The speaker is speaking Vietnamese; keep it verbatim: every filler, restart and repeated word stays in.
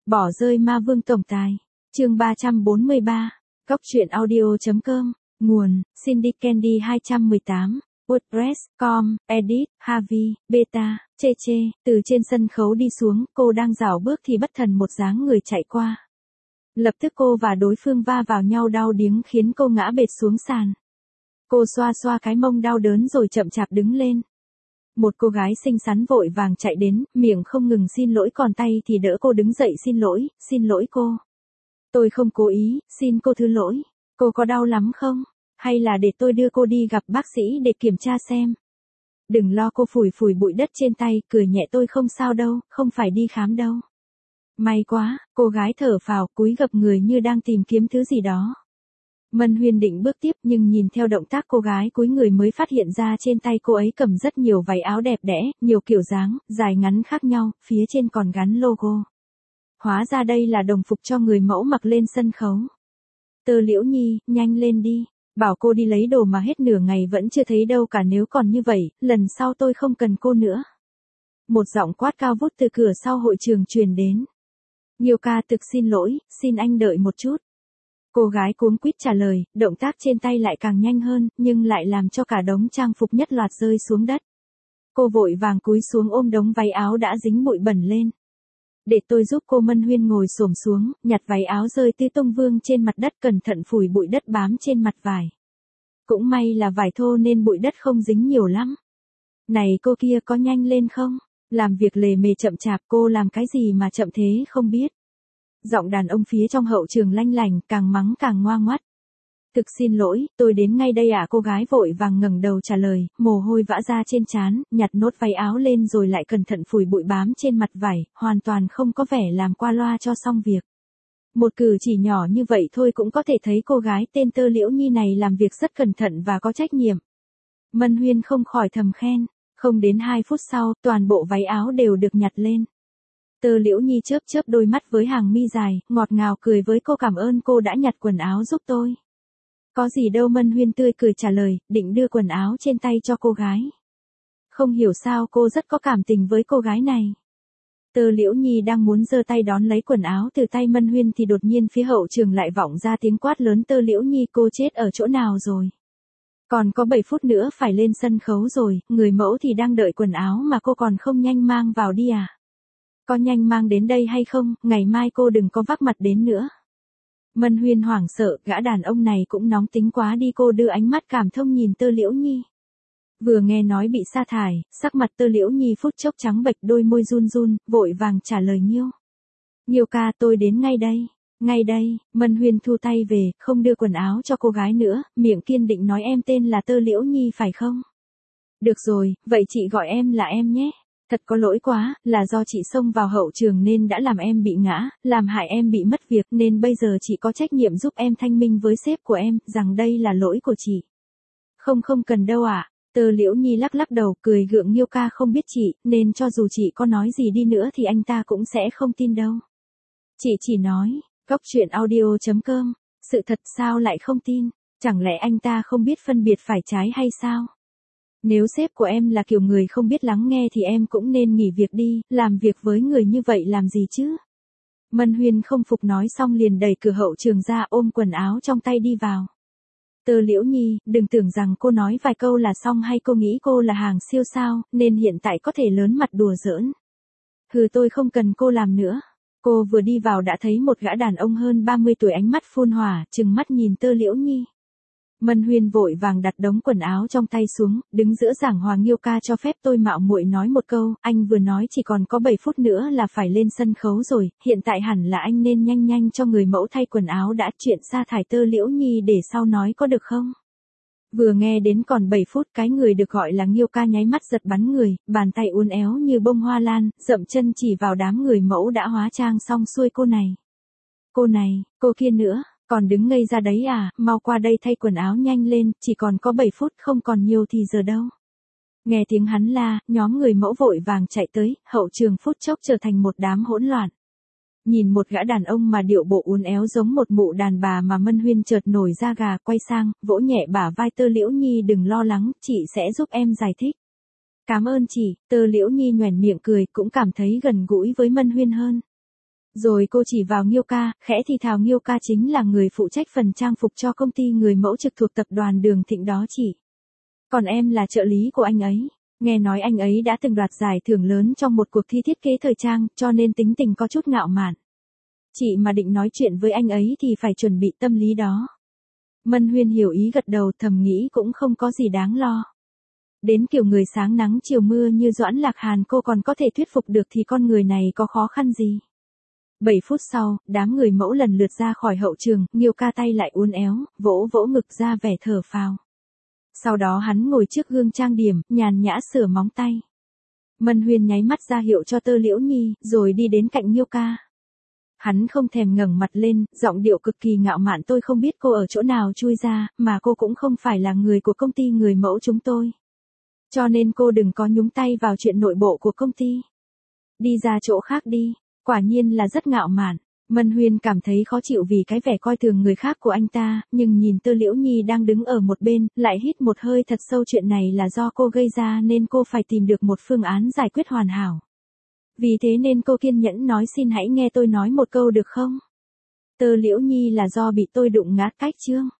Bỏ rơi ma vương tổng tài. Chương ba trăm bốn mươi ba. Góc truyện audio chấm com. Nguồn: Cindy Candy hai trăm mười tám. WordPress chấm com. Edit: Harvey, Beta, chê chê. Từ trên sân khấu đi xuống, cô đang dạo bước thì bất thần một dáng người chạy qua. Lập tức cô và đối phương va vào nhau đau điếng khiến cô ngã bệt xuống sàn. Cô xoa xoa cái mông đau đớn rồi chậm chạp đứng lên. Một cô gái xinh xắn vội vàng chạy đến, miệng không ngừng xin lỗi còn tay thì đỡ cô đứng dậy xin lỗi, xin lỗi cô. Tôi không cố ý, xin cô thứ lỗi. Cô có đau lắm không? Hay là để tôi đưa cô đi gặp bác sĩ để kiểm tra xem? Đừng lo, cô phủi phủi bụi đất trên tay, cười nhẹ, tôi không sao đâu, không phải đi khám đâu. May quá, cô gái thở phào, cúi gập người như đang tìm kiếm thứ gì đó. Mân Huyên định bước tiếp nhưng nhìn theo động tác cô gái cúi người mới phát hiện ra trên tay cô ấy cầm rất nhiều váy áo đẹp đẽ, nhiều kiểu dáng, dài ngắn khác nhau, phía trên còn gắn logo. Hóa ra đây là đồng phục cho người mẫu mặc lên sân khấu. Tơ Liễu Nhi, nhanh lên đi, bảo cô đi lấy đồ mà hết nửa ngày vẫn chưa thấy đâu cả, nếu còn như vậy, lần sau tôi không cần cô nữa. Một giọng quát cao vút từ cửa sau hội trường truyền đến. Nhiêu ca thực xin lỗi, xin anh đợi một chút. Cô gái cuống quýt trả lời, động tác trên tay lại càng nhanh hơn, nhưng lại làm cho cả đống trang phục nhất loạt rơi xuống đất. Cô vội vàng cúi xuống ôm đống váy áo đã dính bụi bẩn lên. Để tôi giúp cô. Mân Huyên ngồi xổm xuống, nhặt váy áo rơi tứ tung vương trên mặt đất, cẩn thận phủi bụi đất bám trên mặt vải. Cũng may là vải thô nên bụi đất không dính nhiều lắm. Này cô kia, có nhanh lên không? Làm việc lề mề chậm chạp, cô làm cái gì mà chậm thế không biết. Giọng đàn ông phía trong hậu trường lanh lành, càng mắng càng ngoa ngoắt. Thực xin lỗi, tôi đến ngay đây ạ. À, cô gái vội vàng ngẩng đầu trả lời, mồ hôi vã ra trên trán, nhặt nốt váy áo lên rồi lại cẩn thận phủi bụi bám trên mặt vải, hoàn toàn không có vẻ làm qua loa cho xong việc. Một cử chỉ nhỏ như vậy thôi cũng có thể thấy cô gái tên Tơ Liễu Nhi này làm việc rất cẩn thận và có trách nhiệm. Mân Huyên không khỏi thầm khen. Không đến hai phút sau, toàn bộ váy áo đều được nhặt lên. Tơ Liễu Nhi chớp chớp đôi mắt với hàng mi dài, ngọt ngào cười với cô, cảm ơn cô đã nhặt quần áo giúp tôi. Có gì đâu. Mân Huyên tươi cười trả lời, định đưa quần áo trên tay cho cô gái. Không hiểu sao cô rất có cảm tình với cô gái này. Tơ Liễu Nhi đang muốn giơ tay đón lấy quần áo từ tay Mân Huyên thì đột nhiên phía hậu trường lại vọng ra tiếng quát lớn, Tơ Liễu Nhi, cô chết ở chỗ nào rồi? Còn có bảy phút nữa phải lên sân khấu rồi, người mẫu thì đang đợi quần áo mà cô còn không nhanh mang vào đi à? Có nhanh mang đến đây hay không, ngày mai cô đừng có vác mặt đến nữa. Mân Huyên hoảng sợ, gã đàn ông này cũng nóng tính quá đi. Cô đưa ánh mắt cảm thông nhìn Tơ Liễu Nhi. Vừa nghe nói bị sa thải, sắc mặt Tơ Liễu Nhi phút chốc trắng bệch, đôi môi run run, vội vàng trả lời, Nhiêu. Nhiêu ca, tôi đến ngay đây. Ngay đây. Mân Huyên thu tay về, không đưa quần áo cho cô gái nữa, miệng kiên định nói, em tên là Tơ Liễu Nhi phải không? Được rồi, vậy chị gọi em là em nhé. Thật có lỗi quá, là do chị xông vào hậu trường nên đã làm em bị ngã, làm hại em bị mất việc, nên bây giờ chị có trách nhiệm giúp em thanh minh với sếp của em, rằng đây là lỗi của chị. Không không cần đâu ạ. À. Tơ Liễu Nhi lắc lắc đầu, cười gượng, Nhiêu ca không biết chị, nên cho dù chị có nói gì đi nữa thì anh ta cũng sẽ không tin đâu. Chị chỉ nói, góc truyện audio chấm com, sự thật sao lại không tin, chẳng lẽ anh ta không biết phân biệt phải trái hay sao? Nếu sếp của em là kiểu người không biết lắng nghe thì em cũng nên nghỉ việc đi, làm việc với người như vậy làm gì chứ? Mân Huyên không phục nói xong liền đẩy cửa hậu trường ra, ôm quần áo trong tay đi vào. Tơ Liễu Nhi, đừng tưởng rằng cô nói vài câu là xong hay cô nghĩ cô là hàng siêu sao, nên hiện tại có thể lớn mặt đùa giỡn. Hừ, tôi không cần cô làm nữa. Cô vừa đi vào đã thấy một gã đàn ông hơn ba mươi tuổi, ánh mắt phun hỏa, trừng mắt nhìn Tơ Liễu Nhi. Mân Huyên vội vàng đặt đống quần áo trong tay xuống, đứng giữa giảng hòa, Nhiêu ca cho phép tôi mạo muội nói một câu, anh vừa nói chỉ còn có bảy phút nữa là phải lên sân khấu rồi, hiện tại hẳn là anh nên nhanh nhanh cho người mẫu thay quần áo đã, chuyện sa thải Tơ Liễu Nhi để sau nói có được không? Vừa nghe đến còn bảy phút, cái người được gọi là Nhiêu ca nháy mắt giật bắn người, bàn tay uốn éo như bông hoa lan, dậm chân chỉ vào đám người mẫu đã hóa trang xong xuôi. Cô này, cô này, cô kia nữa. Còn đứng ngây ra đấy à, mau qua đây thay quần áo nhanh lên, chỉ còn có bảy phút, không còn nhiều thì giờ đâu. Nghe tiếng hắn la, nhóm người mẫu vội vàng chạy tới, hậu trường phút chốc trở thành một đám hỗn loạn. Nhìn một gã đàn ông mà điệu bộ uốn éo giống một mụ đàn bà mà Mân Huyên chợt nổi da gà, quay sang, vỗ nhẹ bả vai Tơ Liễu Nhi, đừng lo lắng, chị sẽ giúp em giải thích. Cảm ơn chị. Tơ Liễu Nhi nhoẻn miệng cười, cũng cảm thấy gần gũi với Mân Huyên hơn. Rồi cô chỉ vào Nghiêu ca, khẽ thì thào Nghiêu ca chính là người phụ trách phần trang phục cho công ty người mẫu trực thuộc tập đoàn Đường Thịnh đó chị. Còn em là trợ lý của anh ấy. Nghe nói anh ấy đã từng đoạt giải thưởng lớn trong một cuộc thi thiết kế thời trang, cho nên tính tình có chút ngạo mạn. Chị mà định nói chuyện với anh ấy thì phải chuẩn bị tâm lý đó. Mân Huyên hiểu ý gật đầu, thầm nghĩ cũng không có gì đáng lo. Đến kiểu người sáng nắng chiều mưa như Doãn Lạc Hàn cô còn có thể thuyết phục được thì con người này có khó khăn gì. bảy phút sau, đám người mẫu lần lượt ra khỏi hậu trường, Nghiêu ca tay lại uốn éo, vỗ vỗ ngực ra vẻ thở phào. Sau đó hắn ngồi trước gương trang điểm, nhàn nhã sửa móng tay. Mân Huyên nháy mắt ra hiệu cho Tơ Liễu Nhi, rồi đi đến cạnh Nghiêu ca. Hắn không thèm ngẩng mặt lên, giọng điệu cực kỳ ngạo mạn, tôi không biết cô ở chỗ nào chui ra, mà cô cũng không phải là người của công ty người mẫu chúng tôi. Cho nên cô đừng có nhúng tay vào chuyện nội bộ của công ty. Đi ra chỗ khác đi, quả nhiên là rất ngạo mạn. Mân Huyên cảm thấy khó chịu vì cái vẻ coi thường người khác của anh ta, nhưng nhìn Tơ Liễu Nhi đang đứng ở một bên, lại hít một hơi thật sâu, chuyện này là do cô gây ra nên cô phải tìm được một phương án giải quyết hoàn hảo. Vì thế nên cô kiên nhẫn nói, xin hãy nghe tôi nói một câu được không? Tơ Liễu Nhi là do bị tôi đụng ngã cách chương.